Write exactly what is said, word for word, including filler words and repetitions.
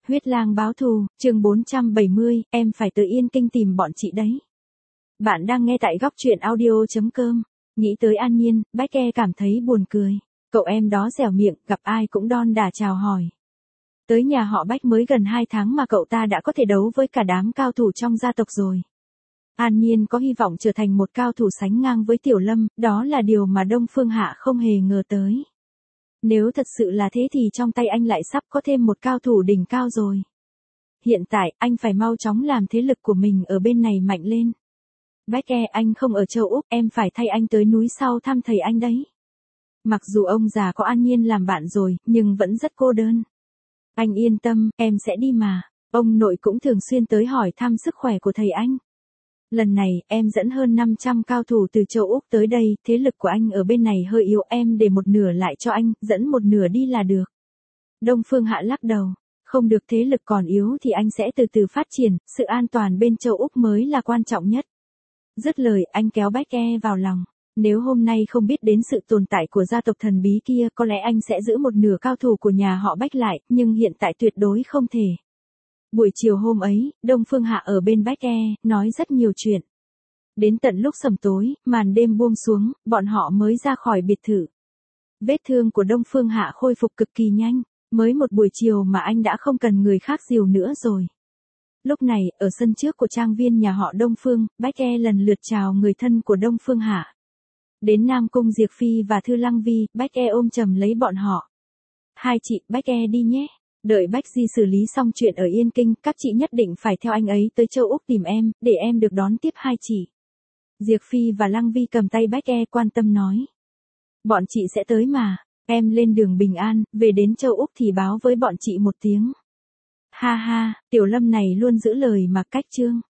Huyết lang báo thù, chương bốn trăm bảy mươi, em phải tới Yên Kinh tìm bọn chị đấy. Bạn đang nghe tại góc truyện audio chấm com. Nghĩ tới An Nhiên, Becky cảm thấy buồn cười. Cậu em đó dẻo miệng, gặp ai cũng đon đả chào hỏi. Tới nhà họ Bách mới gần hai tháng mà cậu ta đã có thể đấu với cả đám cao thủ trong gia tộc rồi. An Nhiên có hy vọng trở thành một cao thủ sánh ngang với Tiểu Lâm, đó là điều mà Đông Phương Hạ không hề ngờ tới. Nếu thật sự là thế thì trong tay anh lại sắp có thêm một cao thủ đỉnh cao rồi. Hiện tại, anh phải mau chóng làm thế lực của mình ở bên này mạnh lên. Becky, anh không ở châu Úc, em phải thay anh tới núi sau thăm thầy anh đấy. Mặc dù ông già có An Nhiên làm bạn rồi, nhưng vẫn rất cô đơn. Anh yên tâm, em sẽ đi mà. Ông nội cũng thường xuyên tới hỏi thăm sức khỏe của thầy anh. Lần này, em dẫn hơn năm trăm cao thủ từ châu Úc tới đây, thế lực của anh ở bên này hơi yếu, em để một nửa lại cho anh, dẫn một nửa đi là được. Đông Phương Hạ lắc đầu, không được, thế lực còn yếu thì anh sẽ từ từ phát triển, sự an toàn bên châu Úc mới là quan trọng nhất. Dứt lời, anh kéo Becky vào lòng. Nếu hôm nay không biết đến sự tồn tại của gia tộc thần bí kia, có lẽ anh sẽ giữ một nửa cao thủ của nhà họ Bách lại, nhưng hiện tại tuyệt đối không thể. Buổi chiều hôm ấy, Đông Phương Hạ ở bên Becky, nói rất nhiều chuyện. Đến tận lúc sầm tối, màn đêm buông xuống, bọn họ mới ra khỏi biệt thự. Vết thương của Đông Phương Hạ khôi phục cực kỳ nhanh, mới một buổi chiều mà anh đã không cần người khác dìu nữa rồi. Lúc này, ở sân trước của trang viên nhà họ Đông Phương, Becky lần lượt chào người thân của Đông Phương Hạ. Đến Nam Cung Diệp Phi và Thư Lăng Vi, Becky ôm chầm lấy bọn họ. Hai chị, Becky đi nhé. Đợi Bách Di xử lý xong chuyện ở Yên Kinh, các chị nhất định phải theo anh ấy tới châu Úc tìm em, để em được đón tiếp hai chị. Diệp Phi và Lăng Vi cầm tay Becky quan tâm nói. Bọn chị sẽ tới mà, em lên đường bình an, về đến châu Úc thì báo với bọn chị một tiếng. Ha ha, Tiểu Lâm này luôn giữ lời mà, cách chương.